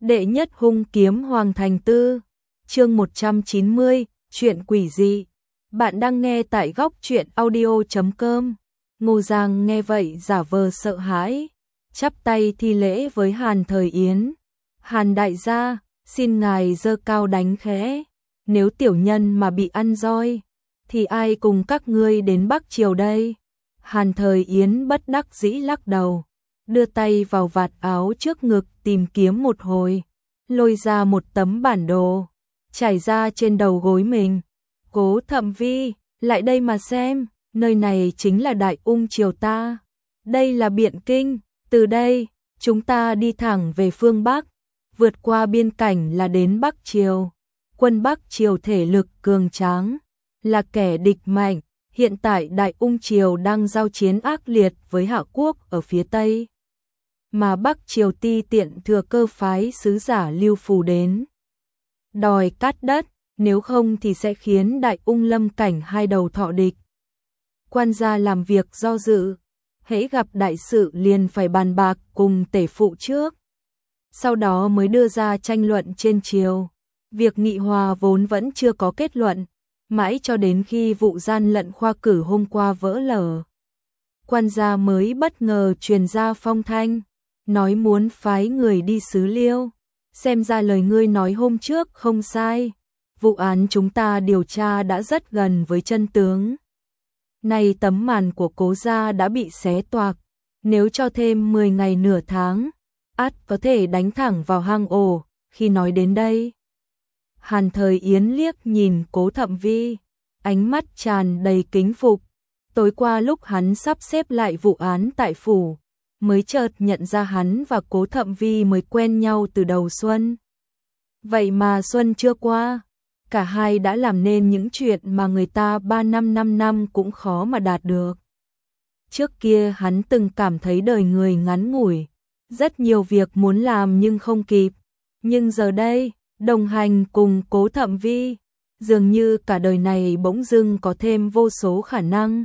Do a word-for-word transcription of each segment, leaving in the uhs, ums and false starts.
Đệ nhất hung kiếm Hoàng Thành Tư, chương một trăm chín mươi, chuyện quỷ dị. Bạn đang nghe tại góc truyện audio chấm com. Ngô Giang nghe vậy giả vờ sợ hãi, chắp tay thi lễ với Hàn Thời Yến. Hàn đại gia, xin ngài giơ cao đánh khẽ, nếu tiểu nhân mà bị ăn roi, thì ai cùng các ngươi đến Bắc Triều đây? Hàn Thời Yến bất đắc dĩ lắc đầu, đưa tay vào vạt áo trước ngực tìm kiếm một hồi, lôi ra một tấm bản đồ, trải ra trên đầu gối mình. Cố Thậm Vi, lại đây mà xem, nơi này chính là Đại Ung Triều ta. Đây là Biện Kinh, từ đây, chúng ta đi thẳng về phương Bắc, vượt qua biên cảnh là đến Bắc Triều. Quân Bắc Triều thể lực cường tráng, là kẻ địch mạnh, hiện tại Đại Ung Triều đang giao chiến ác liệt với Hạ Quốc ở phía Tây. Mà Bắc Triều ti tiện thừa cơ phái sứ giả Lưu Phù đến đòi cắt đất, nếu không thì sẽ khiến Đại Ung lâm cảnh hai đầu thọ địch. Quan gia làm việc do dự, hễ gặp đại sự liền phải bàn bạc cùng tể phụ trước, sau đó mới đưa ra tranh luận trên triều. Việc nghị hòa vốn vẫn chưa có kết luận, mãi cho đến khi vụ gian lận khoa cử hôm qua vỡ lở, quan gia mới bất ngờ truyền ra phong thanh, nói muốn phái người đi xứ Liêu. Xem ra lời ngươi nói hôm trước không sai, vụ án chúng ta điều tra đã rất gần với chân tướng. Nay tấm màn của Cố gia đã bị xé toạc, nếu cho thêm mười ngày nửa tháng, ắt có thể đánh thẳng vào hang ổ. Khi nói đến đây, Hàn Thời Yến liếc nhìn Cố Thậm Vi, ánh mắt tràn đầy kính phục. Tối qua lúc hắn sắp xếp lại vụ án tại phủ, mới chợt nhận ra hắn và Cố Thậm Vi mới quen nhau từ đầu xuân. Vậy mà xuân chưa qua, cả hai đã làm nên những chuyện mà người ta ba năm năm năm cũng khó mà đạt được. Trước kia hắn từng cảm thấy đời người ngắn ngủi, rất nhiều việc muốn làm nhưng không kịp. Nhưng giờ đây, đồng hành cùng Cố Thậm Vi, dường như cả đời này bỗng dưng có thêm vô số khả năng.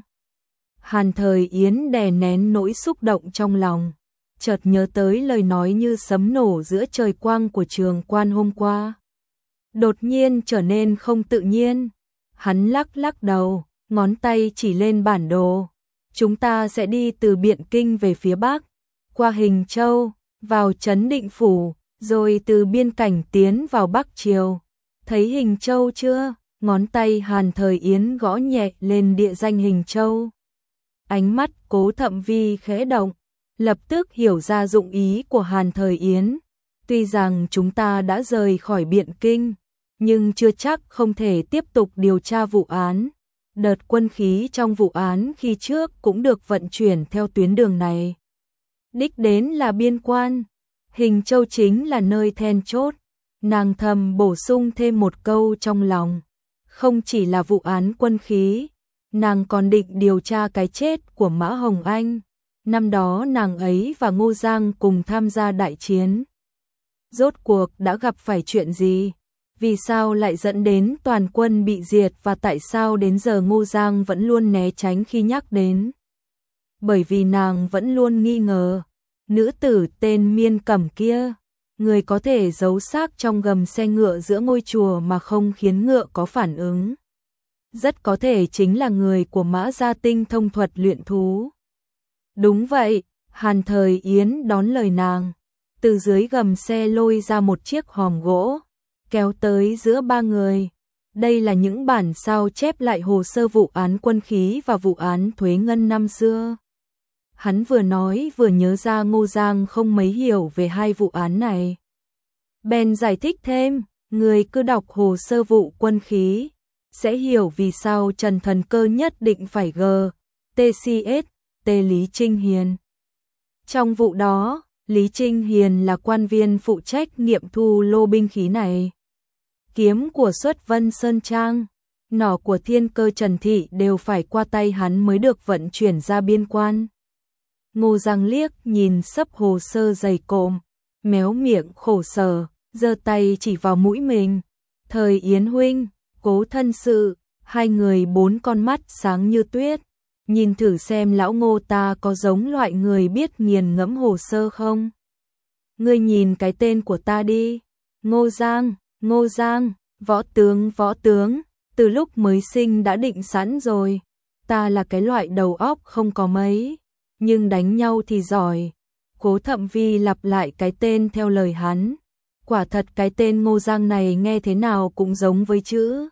Hàn Thời Yến đè nén nỗi xúc động trong lòng, chợt nhớ tới lời nói như sấm nổ giữa trời quang của Trường Quan hôm qua. Đột nhiên trở nên không tự nhiên, hắn lắc lắc đầu, ngón tay chỉ lên bản đồ. Chúng ta sẽ đi từ Biện Kinh về phía Bắc, qua Hình Châu, vào Trấn Định Phủ, rồi từ biên cảnh tiến vào Bắc Triều. Thấy Hình Châu chưa? Ngón tay Hàn Thời Yến gõ nhẹ lên địa danh Hình Châu. Ánh mắt Cố Thậm Vi khẽ động, lập tức hiểu ra dụng ý của Hàn Thời Yến. Tuy rằng chúng ta đã rời khỏi Biện Kinh, nhưng chưa chắc không thể tiếp tục điều tra vụ án. Đợt quân khí trong vụ án khi trước cũng được vận chuyển theo tuyến đường này. Đích đến là biên quan, Hình Châu chính là nơi then chốt. Nàng thầm bổ sung thêm một câu trong lòng, không chỉ là vụ án quân khí, nàng còn định điều tra cái chết của Mã Hồng Anh. Năm đó nàng ấy và Ngô Giang cùng tham gia đại chiến. Rốt cuộc đã gặp phải chuyện gì? Vì sao lại dẫn đến toàn quân bị diệt, và tại sao đến giờ Ngô Giang vẫn luôn né tránh khi nhắc đến? Bởi vì nàng vẫn luôn nghi ngờ, nữ tử tên Miên Cẩm kia, người có thể giấu xác trong gầm xe ngựa giữa ngôi chùa mà không khiến ngựa có phản ứng, rất có thể chính là người của Mã Gia tinh thông thuật luyện thú. Đúng vậy, Hàn Thời Yến đón lời nàng, từ dưới gầm xe lôi ra một chiếc hòm gỗ, kéo tới giữa ba người. Đây là những bản sao chép lại hồ sơ vụ án quân khí và vụ án thuế ngân năm xưa. Hắn vừa nói vừa nhớ ra Ngô Giang không mấy hiểu về hai vụ án này. Bèn giải thích thêm, người cứ đọc hồ sơ vụ quân khí, sẽ hiểu vì sao Trần Thần Cơ nhất định phải G T C S T Lý Trinh Hiền. Trong vụ đó, Lý Trinh Hiền là quan viên phụ trách nghiệm thu lô binh khí này. Kiếm của Xuất Vân Sơn Trang, nỏ của Thiên Cơ Trần Thị đều phải qua tay hắn mới được vận chuyển ra biên quan. Ngô Giang liếc nhìn sấp hồ sơ dày cộm, méo miệng khổ sở, giơ tay chỉ vào mũi mình. Thời Yến huynh, Cố thân sự, hai người bốn con mắt sáng như tuyết. Nhìn thử xem lão Ngô ta có giống loại người biết nghiền ngẫm hồ sơ không? Ngươi nhìn cái tên của ta đi. Ngô Giang, Ngô Giang, võ tướng, võ tướng, từ lúc mới sinh đã định sẵn rồi. Ta là cái loại đầu óc không có mấy, nhưng đánh nhau thì giỏi. Cố Thậm Vi lặp lại cái tên theo lời hắn. Quả thật cái tên Ngô Giang này nghe thế nào cũng giống với chữ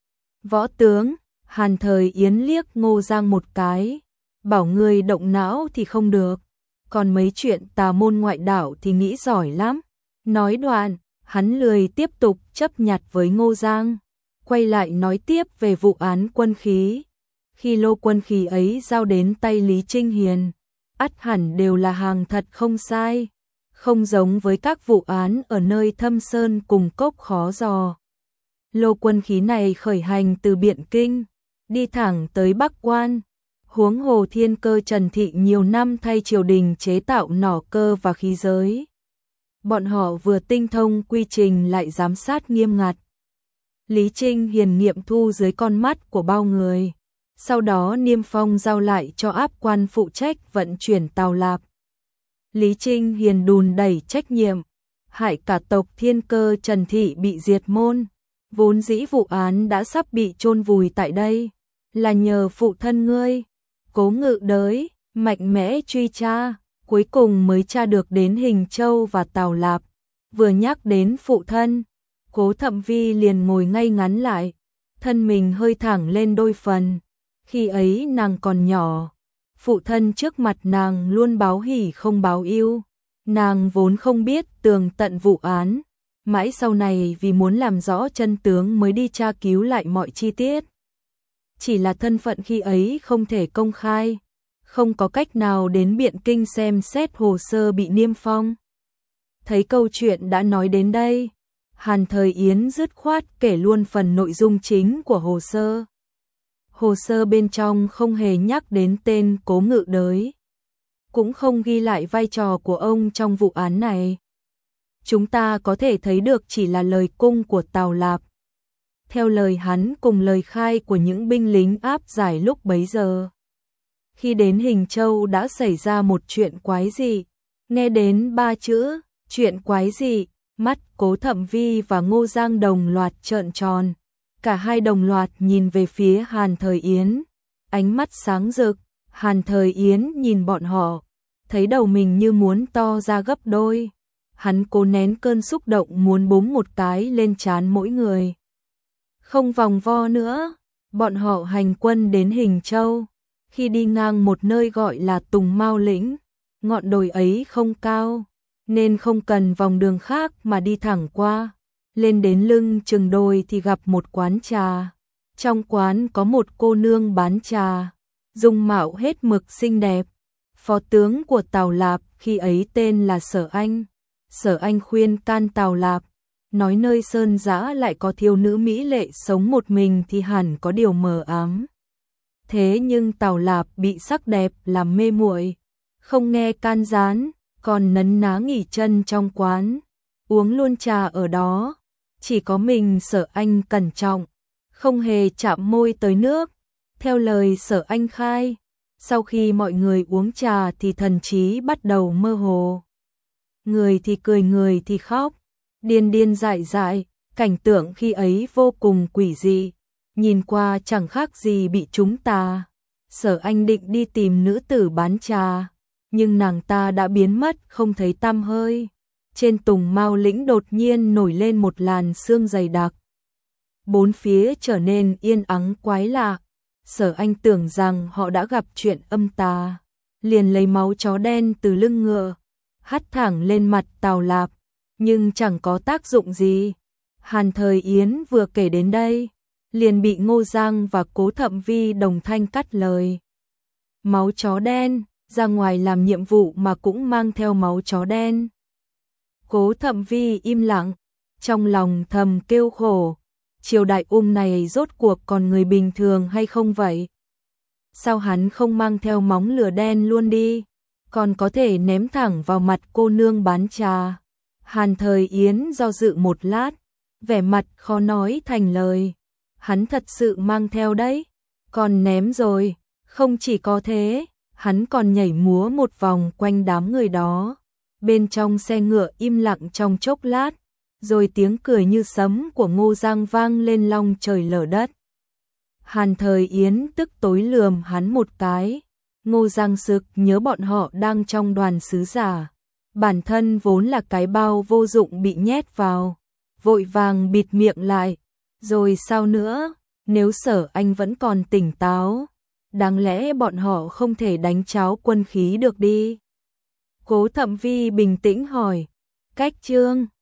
võ tướng. Hàn Thời Yến liếc Ngô Giang một cái, bảo người động não thì không được, còn mấy chuyện tà môn ngoại đạo thì nghĩ giỏi lắm. Nói đoạn, hắn lười tiếp tục chấp nhặt với Ngô Giang, quay lại nói tiếp về vụ án quân khí. Khi lô quân khí ấy giao đến tay Lý Trinh Hiền, ắt hẳn đều là hàng thật không sai, không giống với các vụ án ở nơi thâm sơn cùng cốc khó dò. Lô quân khí này khởi hành từ Biện Kinh, đi thẳng tới Bắc Quan. Huống hồ Thiên Cơ Trần Thị nhiều năm thay triều đình chế tạo nỏ cơ và khí giới. Bọn họ vừa tinh thông quy trình lại giám sát nghiêm ngặt. Lý Trinh Hiền nghiệm thu dưới con mắt của bao người. Sau đó niêm phong giao lại cho áp quan phụ trách vận chuyển tàu lạp. Lý Trinh Hiền đùn đẩy trách nhiệm, hại cả tộc Thiên Cơ Trần Thị bị diệt môn. Vốn dĩ vụ án đã sắp bị chôn vùi tại đây, là nhờ phụ thân ngươi, Cố Ngự Đới, mạnh mẽ truy tra, cuối cùng mới tra được đến Hình Châu và Tào Lạp. Vừa nhắc đến phụ thân, Cố Thậm Vi liền ngồi ngay ngắn lại, thân mình hơi thẳng lên đôi phần. Khi ấy nàng còn nhỏ, phụ thân trước mặt nàng luôn báo hỉ không báo ưu, nàng vốn không biết tường tận vụ án. Mãi sau này vì muốn làm rõ chân tướng mới đi tra cứu lại mọi chi tiết. Chỉ là thân phận khi ấy không thể công khai, không có cách nào đến Biện Kinh xem xét hồ sơ bị niêm phong. Thấy câu chuyện đã nói đến đây, Hàn Thời Yến dứt khoát kể luôn phần nội dung chính của hồ sơ. Hồ sơ bên trong không hề nhắc đến tên Cố Ngự Đới, cũng không ghi lại vai trò của ông trong vụ án này. Chúng ta có thể thấy được chỉ là lời cung của Tào Lạp. Theo lời hắn cùng lời khai của những binh lính áp giải lúc bấy giờ. Khi đến Hình Châu đã xảy ra một chuyện quái dị. Nghe đến ba chữ, chuyện quái dị, mắt Cố Thậm Vi và Ngô Giang đồng loạt trợn tròn. Cả hai đồng loạt nhìn về phía Hàn Thời Yến. Ánh mắt sáng rực, Hàn Thời Yến nhìn bọn họ, thấy đầu mình như muốn to ra gấp đôi. Hắn cố nén cơn xúc động muốn búng một cái lên trán mỗi người. Không vòng vo nữa, bọn họ hành quân đến Hình Châu. Khi đi ngang một nơi gọi là Tùng Mao Lĩnh, ngọn đồi ấy không cao, nên không cần vòng đường khác mà đi thẳng qua. Lên đến lưng chừng đồi thì gặp một quán trà. Trong quán có một cô nương bán trà, dung mạo hết mực xinh đẹp. Phó tướng của Tào Lạp khi ấy tên là Sở Anh. Sở Anh khuyên can Tào Lạp, nói nơi sơn dã lại có thiếu nữ mỹ lệ sống một mình thì hẳn có điều mờ ám. Thế nhưng Tào Lạp bị sắc đẹp làm mê muội, không nghe can gián, còn nấn ná nghỉ chân trong quán, uống luôn trà ở đó. Chỉ có mình Sở Anh cẩn trọng, không hề chạm môi tới nước. Theo lời Sở Anh khai, sau khi mọi người uống trà thì thần trí bắt đầu mơ hồ. Người thì cười, người thì khóc, điên điên dại dại, cảnh tượng khi ấy vô cùng quỷ dị, nhìn qua chẳng khác gì bị chúng tà. Sở Anh định đi tìm nữ tử bán trà, nhưng nàng ta đã biến mất không thấy tăm hơi. Trên Tùng Mao Lĩnh đột nhiên nổi lên một làn sương dày đặc. Bốn phía trở nên yên ắng quái lạ. Sở Anh tưởng rằng họ đã gặp chuyện âm tà, liền lấy máu chó đen từ lưng ngựa, hắt thẳng lên mặt Tào Lạp, nhưng chẳng có tác dụng gì. Hàn Thời Yến vừa kể đến đây, liền bị Ngô Giang và Cố Thậm Vi đồng thanh cắt lời. Máu chó đen, ra ngoài làm nhiệm vụ mà cũng mang theo máu chó đen. Cố Thậm Vi im lặng, trong lòng thầm kêu khổ, triều đại ung này rốt cuộc còn người bình thường hay không vậy? Sao hắn không mang theo móng lửa đen luôn đi, còn có thể ném thẳng vào mặt cô nương bán trà? Hàn Thời Yến do dự một lát, vẻ mặt khó nói thành lời. Hắn thật sự mang theo đấy, còn ném rồi. Không chỉ có thế, hắn còn nhảy múa một vòng quanh đám người đó. Bên trong xe ngựa im lặng trong chốc lát, rồi tiếng cười như sấm của Ngô Giang vang lên long trời lở đất. Hàn Thời Yến tức tối lườm hắn một cái. Ngô Giang sực nhớ bọn họ đang trong đoàn sứ giả. Bản thân vốn là cái bao vô dụng bị nhét vào. Vội vàng bịt miệng lại. Rồi sao nữa, nếu Sở Anh vẫn còn tỉnh táo, đáng lẽ bọn họ không thể đánh cháo quân khí được đi. Cố Thẩm Vi bình tĩnh hỏi, Cách Trương,